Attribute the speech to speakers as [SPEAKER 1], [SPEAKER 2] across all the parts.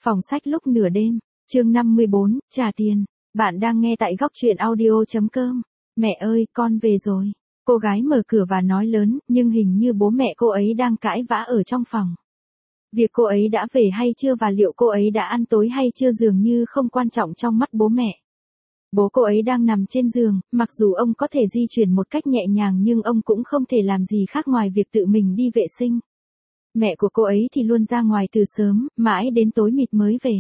[SPEAKER 1] Phòng sách lúc nửa đêm, chương 54, trả tiền. Bạn đang nghe tại góc truyện audio.com. Mẹ ơi, con về rồi. Cô gái mở cửa và nói lớn, nhưng hình như bố mẹ cô ấy đang cãi vã ở trong phòng. Việc cô ấy đã về hay chưa và liệu cô ấy đã ăn tối hay chưa dường như không quan trọng trong mắt bố mẹ. Bố cô ấy đang nằm trên giường, mặc dù ông có thể di chuyển một cách nhẹ nhàng nhưng ông cũng không thể làm gì khác ngoài việc tự mình đi vệ sinh. Mẹ của cô ấy thì luôn ra ngoài từ sớm, mãi đến tối mịt mới về.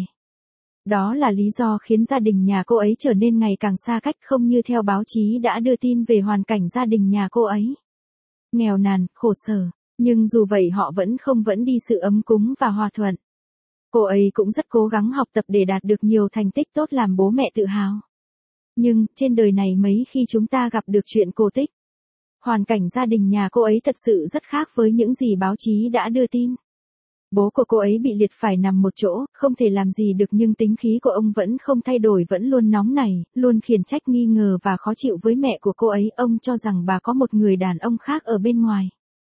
[SPEAKER 1] Đó là lý do khiến gia đình nhà cô ấy trở nên ngày càng xa cách, không như theo báo chí đã đưa tin về hoàn cảnh gia đình nhà cô ấy. Nghèo nàn, khổ sở, nhưng dù vậy họ vẫn đi sự ấm cúng và hòa thuận. Cô ấy cũng rất cố gắng học tập để đạt được nhiều thành tích tốt làm bố mẹ tự hào. Nhưng, trên đời này mấy khi chúng ta gặp được chuyện cổ tích. Hoàn cảnh gia đình nhà cô ấy thật sự rất khác với những gì báo chí đã đưa tin. Bố của cô ấy bị liệt phải nằm một chỗ, không thể làm gì được nhưng tính khí của ông vẫn không thay đổi, vẫn luôn nóng nảy, luôn khiển trách nghi ngờ và khó chịu với mẹ của cô ấy. Ông cho rằng bà có một người đàn ông khác ở bên ngoài.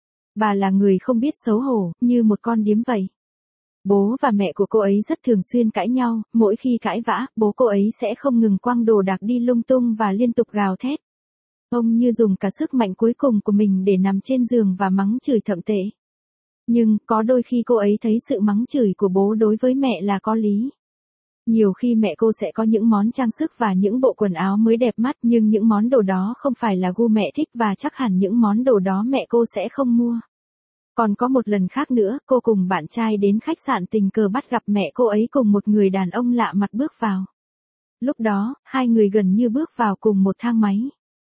[SPEAKER 1] Bà là người không biết xấu hổ, như một con điếm vậy. Bố và mẹ của cô ấy rất thường xuyên cãi nhau, mỗi khi cãi vã, bố cô ấy sẽ không ngừng quăng đồ đạc đi lung tung và liên tục gào thét. Ông như dùng cả sức mạnh cuối cùng của mình để nằm trên giường và mắng chửi thậm tệ. Nhưng, có đôi khi cô ấy thấy sự mắng chửi của bố đối với mẹ là có lý. Nhiều khi mẹ cô sẽ có những món trang sức và những bộ quần áo mới đẹp mắt, nhưng những món đồ đó không phải là gu mẹ thích và chắc hẳn những món đồ đó mẹ cô sẽ không mua. Còn có một lần khác nữa, cô cùng bạn trai đến khách sạn tình cờ bắt gặp mẹ cô ấy cùng một người đàn ông lạ mặt bước vào. Lúc đó, hai người gần như bước vào cùng một thang máy.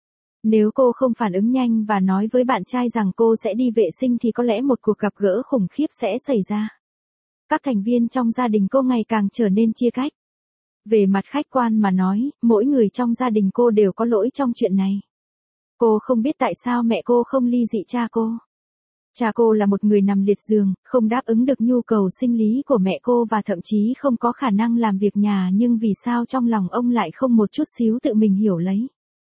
[SPEAKER 1] Nếu cô không phản ứng nhanh và nói với bạn trai rằng cô sẽ đi vệ sinh thì có lẽ một cuộc gặp gỡ khủng khiếp sẽ xảy ra. Các thành viên trong gia đình cô ngày càng trở nên chia cách. Về mặt khách quan mà nói, mỗi người trong gia đình cô đều có lỗi trong chuyện này. Cô không biết tại sao mẹ cô không ly dị cha cô. Cha cô là một người nằm liệt giường, không đáp ứng được nhu cầu sinh lý của mẹ cô và thậm chí không có khả năng làm việc nhà, nhưng vì sao trong lòng ông lại không một chút xíu tự mình hiểu lấy.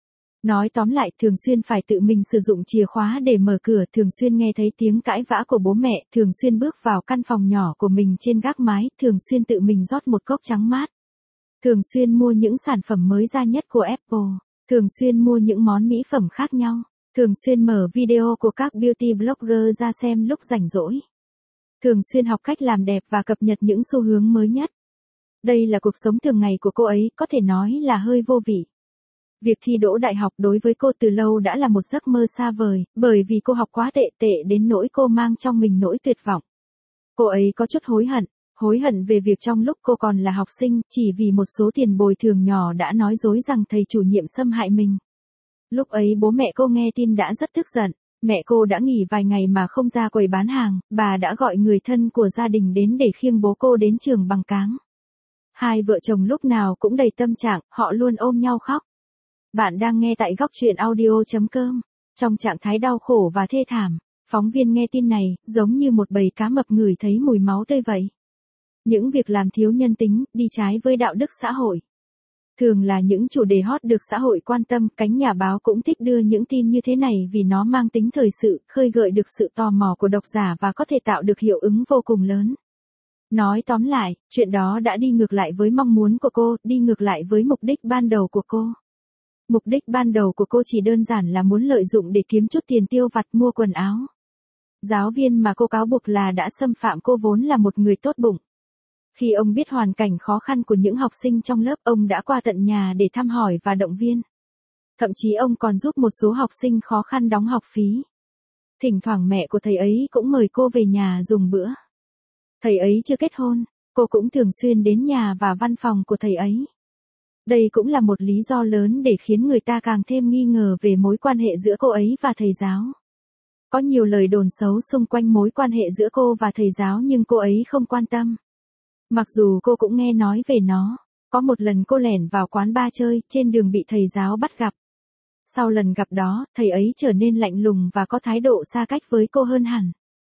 [SPEAKER 1] Nói tóm lại, thường xuyên phải tự mình sử dụng chìa khóa để mở cửa, thường xuyên nghe thấy tiếng cãi vã của bố mẹ, thường xuyên bước vào căn phòng nhỏ của mình trên gác mái, thường xuyên tự mình rót một cốc trắng mát. Thường xuyên mua những sản phẩm mới ra nhất của Apple, thường xuyên mua những món mỹ phẩm khác nhau, thường xuyên mở video của các beauty blogger ra xem lúc rảnh rỗi. Thường xuyên học cách làm đẹp và cập nhật những xu hướng mới nhất. Đây là cuộc sống thường ngày của cô ấy, có thể nói là hơi vô vị. Việc thi đỗ đại học đối với cô từ lâu đã là một giấc mơ xa vời, bởi vì cô học quá tệ đến nỗi cô mang trong mình nỗi tuyệt vọng. Cô ấy có chút hối hận về việc trong lúc cô còn là học sinh, chỉ vì một số tiền bồi thường nhỏ đã nói dối rằng thầy chủ nhiệm xâm hại mình. Lúc ấy bố mẹ cô nghe tin đã rất tức giận, mẹ cô đã nghỉ vài ngày mà không ra quầy bán hàng, bà đã gọi người thân của gia đình đến để khiêng bố cô đến trường bằng cáng. Hai vợ chồng lúc nào cũng đầy tâm trạng, họ luôn ôm nhau khóc. Bạn đang nghe tại góc truyện audio.com. Trong trạng thái đau khổ và thê thảm, phóng viên nghe tin này, giống như một bầy cá mập ngửi thấy mùi máu tươi vậy. Những việc làm thiếu nhân tính, đi trái với đạo đức xã hội. Thường là những chủ đề hot được xã hội quan tâm, cánh nhà báo cũng thích đưa những tin như thế này vì nó mang tính thời sự, khơi gợi được sự tò mò của độc giả và có thể tạo được hiệu ứng vô cùng lớn. Nói tóm lại, chuyện đó đã đi ngược lại với mong muốn của cô, đi ngược lại với mục đích ban đầu của cô. Mục đích ban đầu của cô chỉ đơn giản là muốn lợi dụng để kiếm chút tiền tiêu vặt mua quần áo. Giáo viên mà cô cáo buộc là đã xâm phạm cô vốn là một người tốt bụng. Khi ông biết hoàn cảnh khó khăn của những học sinh trong lớp, ông đã qua tận nhà để thăm hỏi và động viên. Thậm chí ông còn giúp một số học sinh khó khăn đóng học phí. Thỉnh thoảng mẹ của thầy ấy cũng mời cô về nhà dùng bữa. Thầy ấy chưa kết hôn, cô cũng thường xuyên đến nhà và văn phòng của thầy ấy. Đây cũng là một lý do lớn để khiến người ta càng thêm nghi ngờ về mối quan hệ giữa cô ấy và thầy giáo. Có nhiều lời đồn xấu xung quanh mối quan hệ giữa cô và thầy giáo nhưng cô ấy không quan tâm. Mặc dù cô cũng nghe nói về nó, có một lần cô lẻn vào quán bar chơi, trên đường bị thầy giáo bắt gặp. Sau lần gặp đó, thầy ấy trở nên lạnh lùng và có thái độ xa cách với cô hơn hẳn.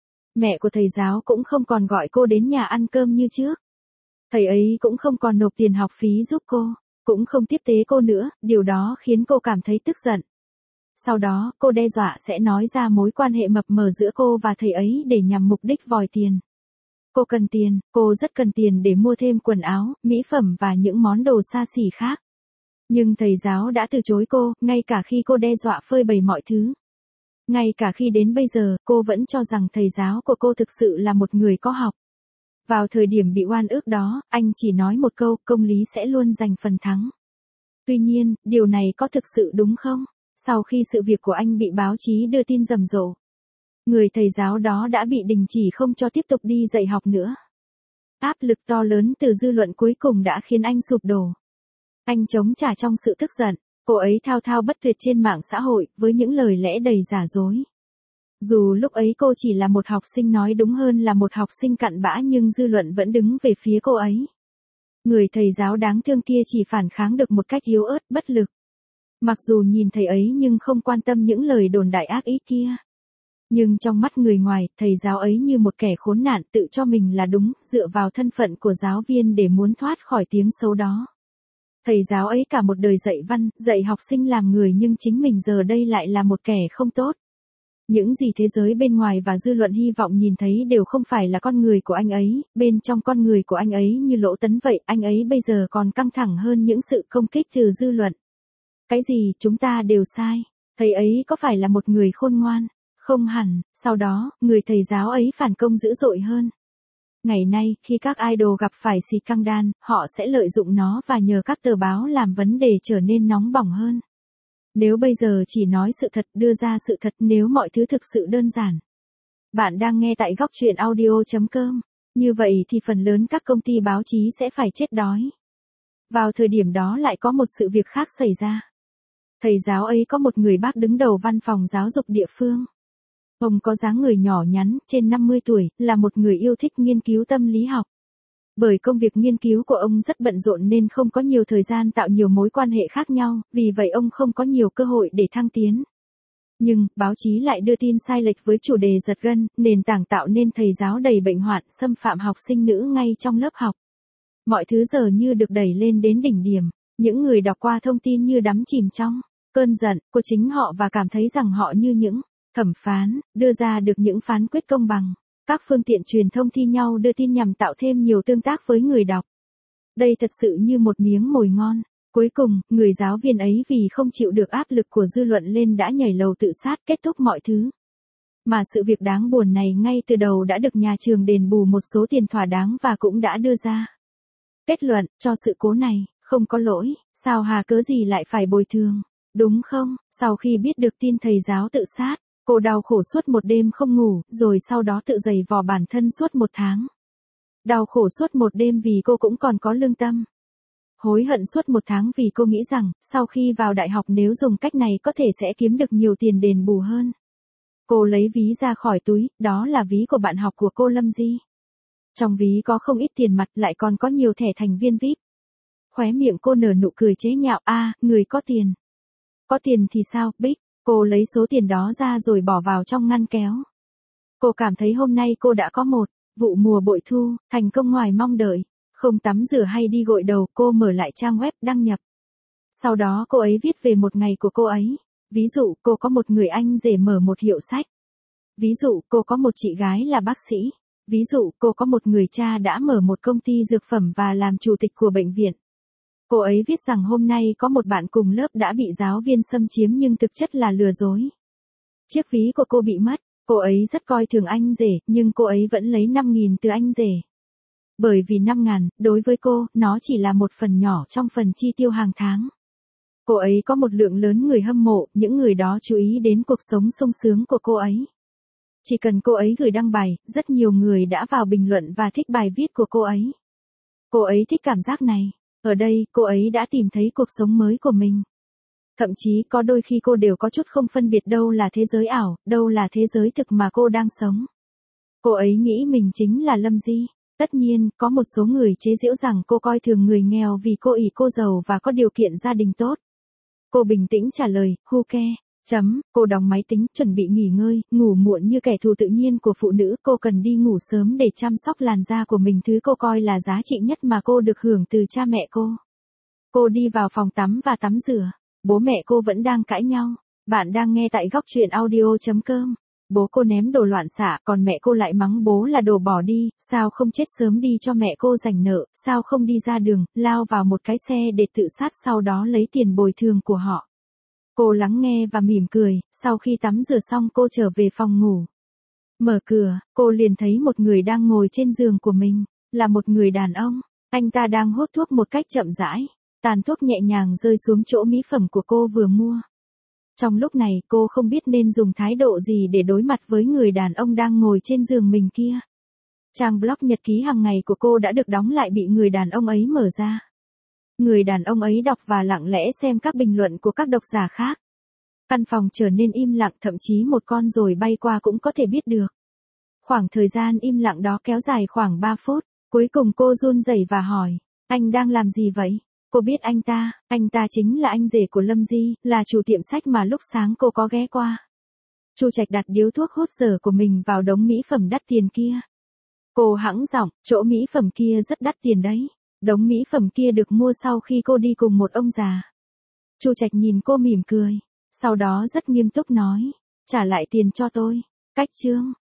[SPEAKER 1] Mẹ của thầy giáo cũng không còn gọi cô đến nhà ăn cơm như trước. Thầy ấy cũng không còn nộp tiền học phí giúp cô, cũng không tiếp tế cô nữa, điều đó khiến cô cảm thấy tức giận. Sau đó, cô đe dọa sẽ nói ra mối quan hệ mập mờ giữa cô và thầy ấy để nhằm mục đích vòi tiền. Cô cần tiền, cô rất cần tiền để mua thêm quần áo, mỹ phẩm và những món đồ xa xỉ khác. Nhưng thầy giáo đã từ chối cô, ngay cả khi cô đe dọa phơi bày mọi thứ. Ngay cả khi đến bây giờ, cô vẫn cho rằng thầy giáo của cô thực sự là một người có học. Vào thời điểm bị oan ức đó, anh chỉ nói một câu, công lý sẽ luôn giành phần thắng. Tuy nhiên, điều này có thực sự đúng không? Sau khi sự việc của anh bị báo chí đưa tin rầm rộ, người thầy giáo đó đã bị đình chỉ không cho tiếp tục đi dạy học nữa. Áp lực to lớn từ dư luận cuối cùng đã khiến anh sụp đổ. Anh chống trả trong sự tức giận, cô ấy thao thao bất tuyệt trên mạng xã hội với những lời lẽ đầy giả dối. Dù lúc ấy cô chỉ là một học sinh, nói đúng hơn là một học sinh cặn bã, nhưng dư luận vẫn đứng về phía cô ấy. Người thầy giáo đáng thương kia chỉ phản kháng được một cách yếu ớt, bất lực. Mặc dù nhìn thầy ấy nhưng không quan tâm những lời đồn đại ác ý kia. Nhưng trong mắt người ngoài, thầy giáo ấy như một kẻ khốn nạn, tự cho mình là đúng, dựa vào thân phận của giáo viên để muốn thoát khỏi tiếng xấu đó. Thầy giáo ấy cả một đời dạy văn, dạy học sinh làm người, nhưng chính mình giờ đây lại là một kẻ không tốt. Những gì thế giới bên ngoài và dư luận hy vọng nhìn thấy đều không phải là con người của anh ấy, bên trong con người của anh ấy như lỗ tấn vậy, anh ấy bây giờ còn căng thẳng hơn những sự công kích từ dư luận. Cái gì, chúng ta đều sai. Thầy ấy có phải là một người khôn ngoan? Không hẳn. Sau đó, người thầy giáo ấy phản công dữ dội hơn. Ngày nay, khi các idol gặp phải scandal, họ sẽ lợi dụng nó và nhờ các tờ báo làm vấn đề trở nên nóng bỏng hơn. Nếu bây giờ chỉ nói sự thật, đưa ra sự thật, nếu mọi thứ thực sự đơn giản. Bạn đang nghe tại góc truyện audio.com. Như vậy thì phần lớn các công ty báo chí sẽ phải chết đói. Vào thời điểm đó lại có một sự việc khác xảy ra. Thầy giáo ấy có một người bác đứng đầu văn phòng giáo dục địa phương. Ông có dáng người nhỏ nhắn, trên 50 tuổi, là một người yêu thích nghiên cứu tâm lý học. Bởi công việc nghiên cứu của ông rất bận rộn nên không có nhiều thời gian tạo nhiều mối quan hệ khác nhau, vì vậy ông không có nhiều cơ hội để thăng tiến. Nhưng, báo chí lại đưa tin sai lệch với chủ đề giật gân, nền tảng tạo nên thầy giáo đầy bệnh hoạn, xâm phạm học sinh nữ ngay trong lớp học. Mọi thứ giờ như được đẩy lên đến đỉnh điểm, những người đọc qua thông tin như đắm chìm trong cơn giận của chính họ và cảm thấy rằng họ như những thẩm phán, đưa ra được những phán quyết công bằng. Các phương tiện truyền thông thi nhau đưa tin nhằm tạo thêm nhiều tương tác với người đọc. Đây thật sự như một miếng mồi ngon. Cuối cùng, người giáo viên ấy vì không chịu được áp lực của dư luận lên đã nhảy lầu tự sát, kết thúc mọi thứ. Mà sự việc đáng buồn này ngay từ đầu đã được nhà trường đền bù một số tiền thỏa đáng và cũng đã đưa ra kết luận, cho sự cố này, không có lỗi, sao hà cớ gì lại phải bồi thường, đúng không? Sau khi biết được tin thầy giáo tự sát, cô đau khổ suốt một đêm không ngủ, rồi sau đó tự giày vò bản thân suốt 1 tháng. Đau khổ suốt một đêm vì cô cũng còn có lương tâm. Hối hận suốt 1 tháng vì cô nghĩ rằng, sau khi vào đại học nếu dùng cách này có thể sẽ kiếm được nhiều tiền đền bù hơn. Cô lấy ví ra khỏi túi, đó là ví của bạn học của cô Lâm Di. Trong ví có không ít tiền mặt, lại còn có nhiều thẻ thành viên VIP. Khóe miệng cô nở nụ cười chế nhạo, người có tiền. Có tiền thì sao, Bích? Cô lấy số tiền đó ra rồi bỏ vào trong ngăn kéo. Cô cảm thấy hôm nay cô đã có một vụ mùa bội thu, thành công ngoài mong đợi. Không tắm rửa hay đi gội đầu, cô mở lại trang web đăng nhập. Sau đó cô ấy viết về một ngày của cô ấy. Ví dụ, cô có một người anh rể mở một hiệu sách. Ví dụ, cô có một chị gái là bác sĩ. Ví dụ, cô có một người cha đã mở một công ty dược phẩm và làm chủ tịch của bệnh viện. Cô ấy viết rằng hôm nay có một bạn cùng lớp đã bị giáo viên xâm chiếm nhưng thực chất là lừa dối. Chiếc ví của cô bị mất, cô ấy rất coi thường anh rể, nhưng cô ấy vẫn lấy 5.000 từ anh rể. Bởi vì 5.000, đối với cô, nó chỉ là một phần nhỏ trong phần chi tiêu hàng tháng. Cô ấy có một lượng lớn người hâm mộ, những người đó chú ý đến cuộc sống sung sướng của cô ấy. Chỉ cần cô ấy gửi đăng bài, rất nhiều người đã vào bình luận và thích bài viết của cô ấy. Cô ấy thích cảm giác này. Ở đây, cô ấy đã tìm thấy cuộc sống mới của mình. Thậm chí có đôi khi cô đều có chút không phân biệt đâu là thế giới ảo, đâu là thế giới thực mà cô đang sống. Cô ấy nghĩ mình chính là Lâm Di. Tất nhiên, có một số người chế giễu rằng cô coi thường người nghèo vì cô ỷ cô giàu và có điều kiện gia đình tốt. Cô bình tĩnh trả lời, who care? Cô đóng máy tính, chuẩn bị nghỉ ngơi, ngủ muộn như kẻ thù tự nhiên của phụ nữ, cô cần đi ngủ sớm để chăm sóc làn da của mình, thứ cô coi là giá trị nhất mà cô được hưởng từ cha mẹ cô. Cô đi vào phòng tắm và tắm rửa. Bố mẹ cô vẫn đang cãi nhau. Bạn đang nghe tại góc truyện audio.com. bố cô ném đồ loạn xạ, còn mẹ cô lại mắng bố là đồ bỏ đi, sao không chết sớm đi cho mẹ cô rảnh nợ, sao không đi ra đường, lao vào một cái xe để tự sát sau đó lấy tiền bồi thường của họ. Cô lắng nghe và mỉm cười, sau khi tắm rửa xong cô trở về phòng ngủ. Mở cửa, cô liền thấy một người đang ngồi trên giường của mình, là một người đàn ông, anh ta đang hút thuốc một cách chậm rãi, tàn thuốc nhẹ nhàng rơi xuống chỗ mỹ phẩm của cô vừa mua. Trong lúc này cô không biết nên dùng thái độ gì để đối mặt với người đàn ông đang ngồi trên giường mình kia. Trang blog nhật ký hàng ngày của cô đã được đóng lại bị người đàn ông ấy mở ra. Người đàn ông ấy đọc và lặng lẽ xem các bình luận của các độc giả khác. Căn phòng trở nên im lặng, thậm chí một con ruồi bay qua cũng có thể biết được. Khoảng thời gian im lặng đó kéo dài khoảng 3 phút, cuối cùng cô run rẩy và hỏi, anh đang làm gì vậy? Cô biết anh ta chính là anh rể của Lâm Di, là chủ tiệm sách mà lúc sáng cô có ghé qua. Chu Trạch đặt điếu thuốc hút dở của mình vào đống mỹ phẩm đắt tiền kia. Cô hãng giọng, chỗ mỹ phẩm kia rất đắt tiền đấy. Đống mỹ phẩm kia được mua sau khi cô đi cùng một ông già. Chu Trạch nhìn cô mỉm cười, sau đó rất nghiêm túc nói, trả lại tiền cho tôi. Cách chương